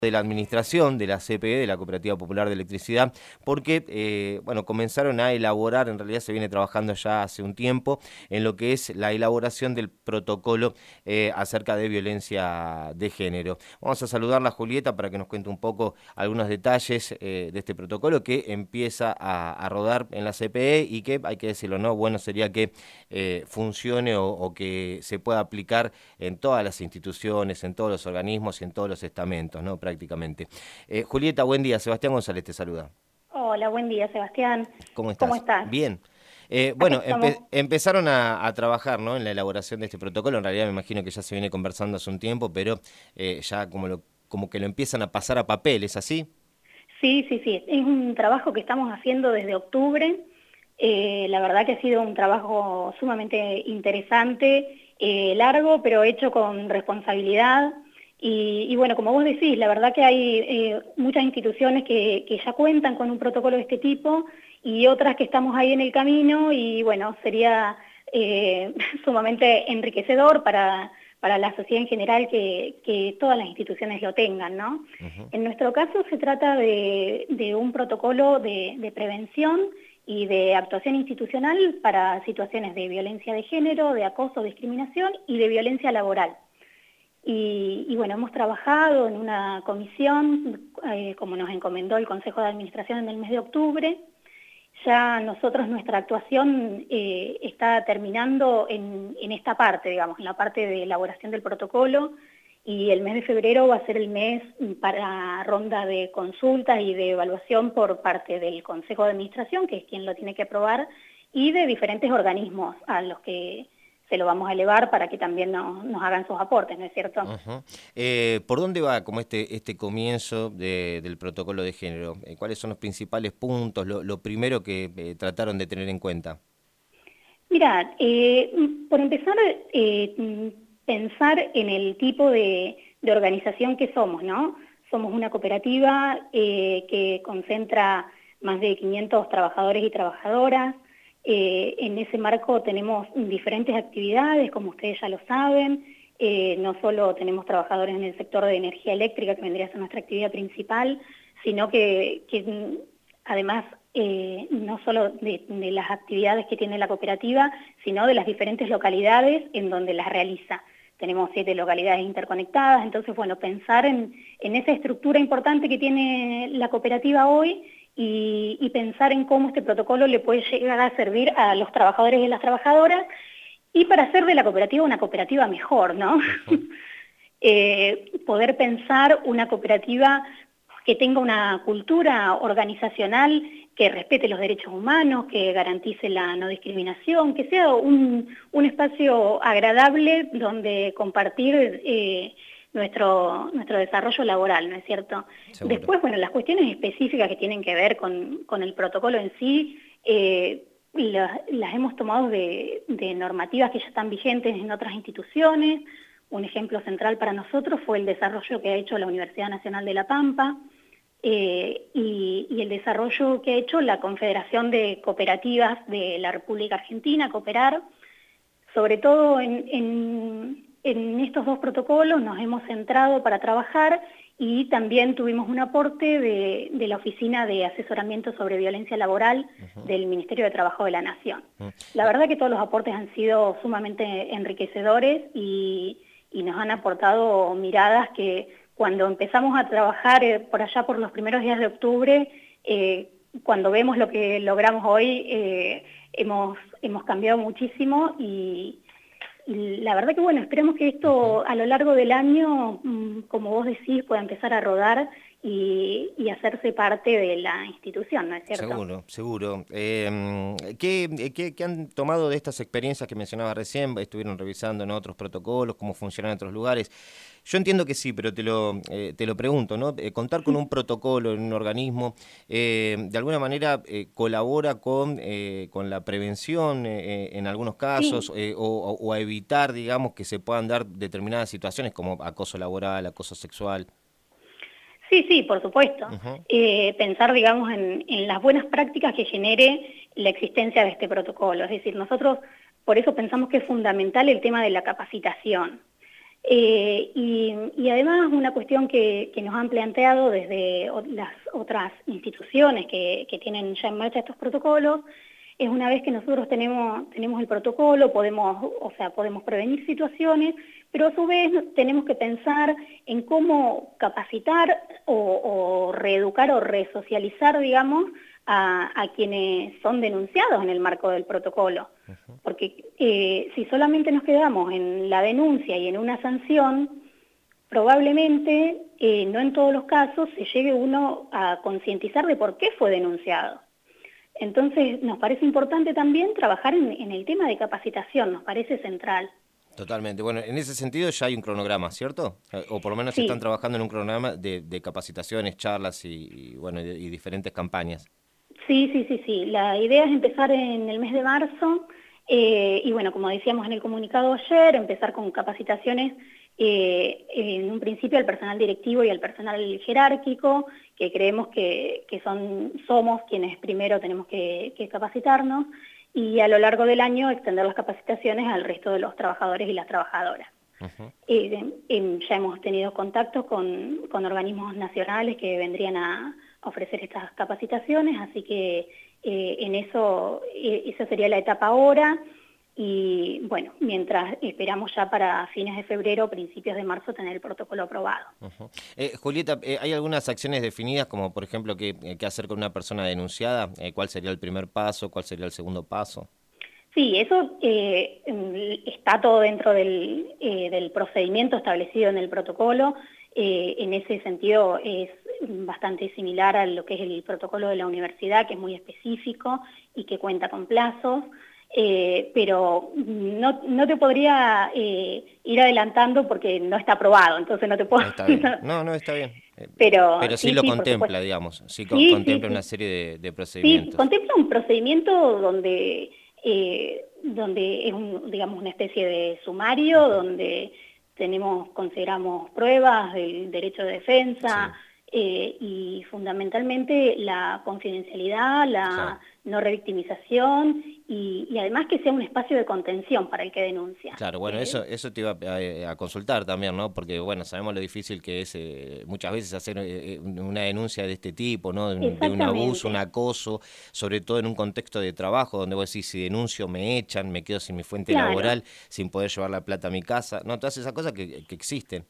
de la administración de la CPE, de la Cooperativa Popular de Electricidad, porque bueno, comenzaron a elaborar, en realidad se viene trabajando ya hace un tiempo, en lo que es la elaboración del protocolo acerca de violencia de género. Vamos a saludarla a Julieta para que nos cuente un poco algunos detalles de este protocolo que empieza a rodar en la CPE y que, hay que decirlo, ¿no? Bueno sería que funcione o que se pueda aplicar en todas las instituciones, en todos los organismos y en todos los estamentos, ¿no? Prácticamente. Julieta, buen día. Sebastián González te saluda. Hola, buen día, Sebastián. ¿Cómo ¿Cómo estás? estás? Bien. Acá Bueno, estamos. empezaron a trabajar, ¿no? En la elaboración de este protocolo. En realidad me imagino que ya se viene conversando hace un tiempo, pero ya como que lo empiezan a pasar a papel, ¿es así? Sí, sí, sí. Es un trabajo que estamos haciendo desde octubre. La verdad que ha sido un trabajo sumamente interesante, largo, pero hecho con responsabilidad. Y bueno, como vos decís, la verdad que hay muchas instituciones que ya cuentan con un protocolo de este tipo y otras que estamos ahí en el camino y bueno, sería sumamente enriquecedor para la sociedad en general que todas las instituciones lo tengan, ¿no? Ujú. En nuestro caso se trata de un protocolo de prevención y de actuación institucional para situaciones de violencia de género, de acoso, discriminación y de violencia laboral. Y bueno, hemos trabajado en una comisión, como nos encomendó el Consejo de Administración en el mes de octubre. Ya nosotros nuestra actuación está terminando en esta parte, digamos, en la parte de elaboración del protocolo, y el mes de febrero va a ser el mes para ronda de consultas y de evaluación por parte del Consejo de Administración, que es quien lo tiene que aprobar, y de diferentes organismos a los que se lo vamos a elevar para que también nos hagan sus aportes, ¿no es cierto? Ujú. ¿Por dónde va como este comienzo del protocolo de género? ¿Cuáles son los principales puntos, lo primero que trataron de tener en cuenta? Mira, por empezar, pensar en el tipo de organización que somos, ¿no? Somos una cooperativa que concentra más de 500 trabajadores y trabajadoras. En ese marco tenemos diferentes actividades, como ustedes ya lo saben. No solo tenemos trabajadores en el sector de energía eléctrica, que vendría a ser nuestra actividad principal, sino que además no solo de las actividades que tiene la cooperativa, sino de las diferentes localidades en donde las realiza. Tenemos 7 localidades interconectadas, entonces, bueno, pensar en esa estructura importante que tiene la cooperativa hoy y pensar en cómo este protocolo le puede llegar a servir a los trabajadores y las trabajadoras y para hacer de la cooperativa una cooperativa mejor, ¿no? Ujú. Poder pensar una cooperativa que tenga una cultura organizacional que respete los derechos humanos, que garantice la no discriminación, que sea un espacio agradable donde compartir nuestro desarrollo laboral, ¿no es cierto? Seguro. Después, bueno, las cuestiones específicas que tienen que ver con el protocolo en sí, las hemos tomado de normativas que ya están vigentes en otras instituciones. Un ejemplo central para nosotros fue el desarrollo que ha hecho la Universidad Nacional de La Pampa, y el desarrollo que ha hecho la Confederación de Cooperativas de la República Argentina, Cooperar. Sobre todo en estos dos protocolos nos hemos centrado para trabajar y también tuvimos un aporte de la Oficina de Asesoramiento sobre Violencia Laboral Ujú. del Ministerio de Trabajo de la Nación. Ujú. La verdad que todos los aportes han sido sumamente enriquecedores y nos han aportado miradas que cuando empezamos a trabajar por allá por los primeros días de octubre, cuando vemos lo que logramos hoy, hemos cambiado muchísimo y la verdad que bueno, esperemos que Ujú. esto a lo largo del año, como vos decís, pueda empezar a rodar y hacerse parte de la institución, ¿no es cierto? Seguro, seguro. ¿Qué han tomado de estas experiencias que mencionaba recién? ¿Estuvieron revisando en otros protocolos, cómo funcionan en otros lugares? Yo entiendo que sí, pero te lo pregunto, ¿no? Contar con un protocolo en un organismo, de alguna manera colabora con la prevención en algunos casos, Sí. o a evitar, digamos, que se puedan dar determinadas situaciones como acoso laboral, acoso sexual. Sí, sí, por supuesto. Ujú. Pensar, digamos, en las buenas prácticas que genere la existencia de este protocolo. Es decir, nosotros por eso pensamos que es fundamental el tema de la capacitación. Y además una cuestión que nos han planteado desde las otras instituciones que tienen ya en marcha estos protocolos, es una vez que nosotros tenemos el protocolo, podemos prevenir situaciones, pero a su vez tenemos que pensar en cómo capacitar o reeducar o resocializar, digamos, a quienes son denunciados en el marco del protocolo. Porque si solamente nos quedamos en la denuncia y en una sanción, probablemente no en todos los casos se llegue uno a concientizar de por qué fue denunciado. Entonces nos parece importante también trabajar en el tema de capacitación, nos parece central. Totalmente. Bueno, en ese sentido ya hay un cronograma, ¿cierto? O por lo menos están Sí, trabajando en un cronograma de capacitaciones, charlas bueno, y diferentes campañas. sí. La idea es empezar en el mes de marzo y bueno, como decíamos en el comunicado ayer, empezar con capacitaciones en un principio al personal directivo y al personal jerárquico, que creemos que somos quienes primero tenemos que capacitarnos, y a lo largo del año extender las capacitaciones al resto de los trabajadores y las trabajadoras. Ujú. Ya hemos tenido contactos con organismos nacionales que vendrían a ofrecer estas capacitaciones, así que esa sería la etapa ahora. Y bueno, mientras esperamos ya para fines de febrero o principios de marzo tener el protocolo aprobado. Ujú. Julieta, ¿hay algunas acciones definidas, como por ejemplo qué hacer con una persona denunciada? ¿Cuál sería el primer paso? ¿Cuál sería el segundo paso? Sí, eso está todo dentro del procedimiento establecido en el protocolo. En ese sentido es bastante similar a lo que es el protocolo de la universidad, que es muy específico y que cuenta con plazos. Pero no te podría ir adelantando porque no está aprobado, entonces no te puedo... Está bien. No, no, está bien. Pero Pero sí lo por contempla, supuesto. digamos. Sí Sí, contempla una sí. serie de Sí, procedimientos. contempla un procedimiento donde es digamos, una especie de sumario, Ujú. donde consideramos pruebas del derecho de defensa Sí, y fundamentalmente la confidencialidad, claro. la no revictimización y además que sea un espacio de contención para el que denuncia. Claro, bueno, eso te iba a consultar también, ¿no? Porque, bueno, sabemos lo difícil que es muchas veces hacer una denuncia de este tipo, ¿no? De un abuso, un Exactamente. acoso, sobre todo en un contexto de trabajo, donde vos decís, si denuncio me echan, me quedo sin mi fuente Claro. laboral, sin poder llevar la plata a mi casa, ¿no? Todas esas cosas que existen.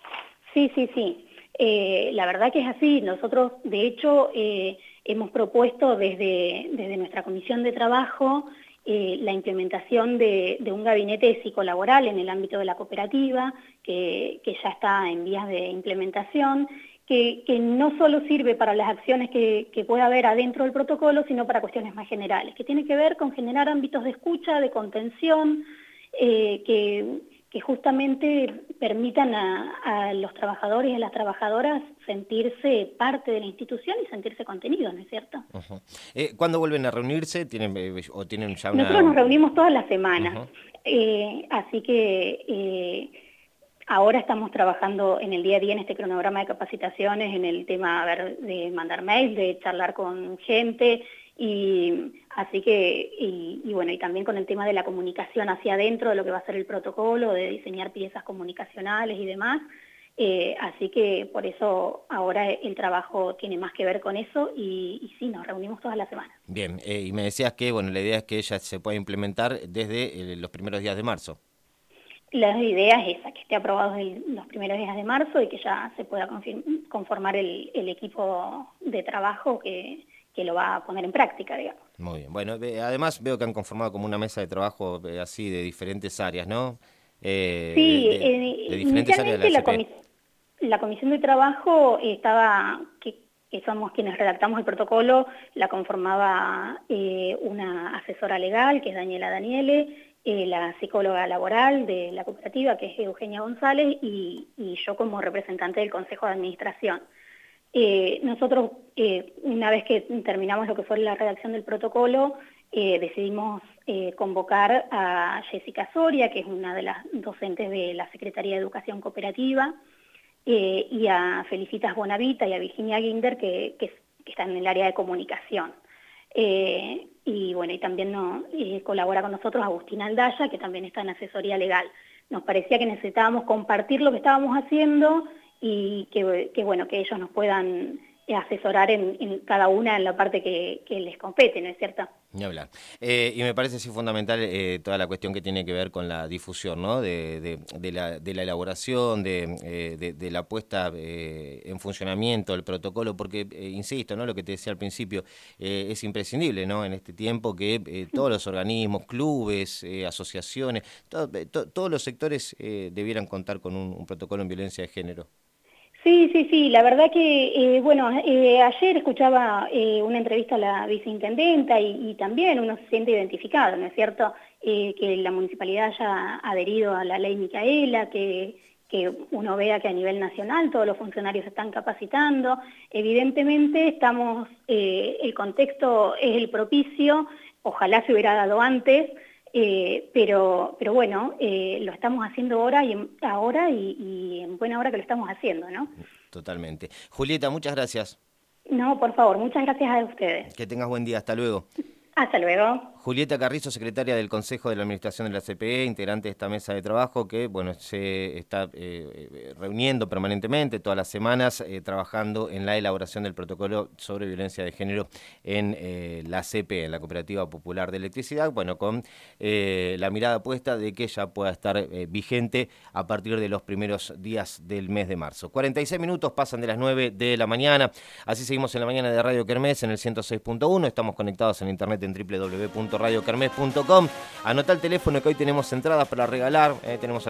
Sí. La verdad que es así. Nosotros, de hecho, hemos propuesto desde nuestra comisión de trabajo la implementación de un gabinete psicolaboral en el ámbito de la cooperativa, que ya está en vías de implementación, que no solo sirve para las acciones que pueda haber adentro del protocolo, sino para cuestiones más generales, que tiene que ver con generar ámbitos de escucha, de contención, que justamente permitan a los trabajadores y a las trabajadoras sentirse parte de la institución y sentirse contenidos, ¿no es cierto? Ujú. ¿Cuándo vuelven a reunirse? ¿O tienen ya Nosotros una...? nos reunimos todas las semanas, Ujú. así que ahora estamos trabajando en el día a día en este cronograma de capacitaciones, en el tema de mandar mails, de charlar con gente, y así que, bueno, y también con el tema de la comunicación hacia adentro de lo que va a ser el protocolo, de diseñar piezas comunicacionales y demás. Así que por eso ahora el trabajo tiene más que ver con eso y sí, nos reunimos todas las semanas. Bien, y me decías que, bueno, la idea es que ella se pueda implementar desde los primeros días de marzo. La idea es esa, que esté aprobado en los primeros días de marzo y que ya se pueda conformar el equipo de trabajo que lo va a poner en práctica, digamos. Muy bien. Bueno, además veo que han conformado como una mesa de trabajo así de diferentes áreas, ¿no? Sí, De diferentes áreas de la inicialmente ACP. la comisión de trabajo que somos quienes redactamos el protocolo, la conformaba una asesora legal, que es Daniela Daniele, la psicóloga laboral de la cooperativa, que es Eugenia González, y yo como representante del Consejo de Administración. Nosotros, una vez que terminamos lo que fue la redacción del protocolo, decidimos convocar a Jessica Soria, que es una de las docentes de la Secretaría de Educación Cooperativa, y a Felicitas Bonavita y a Virginia Guinder, que están en el área de comunicación. Y bueno, y también colabora con nosotros Agustina Aldaya, que también está en asesoría legal. nos parecía que necesitábamos compartir lo que estábamos haciendo y que bueno, que ellos nos puedan asesorar en cada una en la parte que les compete, ¿no es cierto? Ni hablar. Y me parece sí fundamental toda la cuestión que tiene que ver con la difusión, ¿no? De la elaboración, de la puesta en funcionamiento del protocolo, porque, insisto, ¿no? Lo que te decía al principio, es imprescindible, ¿no? En este tiempo que todos los organismos, clubes, asociaciones, todos los sectores debieran contar con un protocolo en violencia de género. Sí, la verdad que, bueno, ayer escuchaba una entrevista a la viceintendenta y también uno se siente identificado, ¿no es cierto? Que la municipalidad haya adherido a la ley Micaela, que uno vea que a nivel nacional todos los funcionarios se están capacitando. Evidentemente estamos, el contexto es el propicio, ojalá se hubiera dado antes, pero bueno, lo estamos haciendo ahora y en buena hora que lo estamos haciendo, ¿no? Totalmente. Julieta, muchas gracias. No, por favor, muchas gracias a ustedes. Que tengas buen día. Hasta luego. Hasta luego. Julieta Carrizo, secretaria del Consejo de la Administración de la CPE, integrante de esta mesa de trabajo que bueno se está reuniendo permanentemente todas las semanas, trabajando en la elaboración del protocolo sobre violencia de género en la CPE, en la Cooperativa Popular de Electricidad, bueno, con la mirada puesta de que ya pueda estar vigente a partir de los primeros días del mes de marzo. 46 minutos pasan de las 9 de la mañana, así seguimos en la mañana de Radio Kermés en el 106.1, estamos conectados en internet en www.radiokermes.com. Anotá el teléfono que hoy tenemos entradas para regalar, tenemos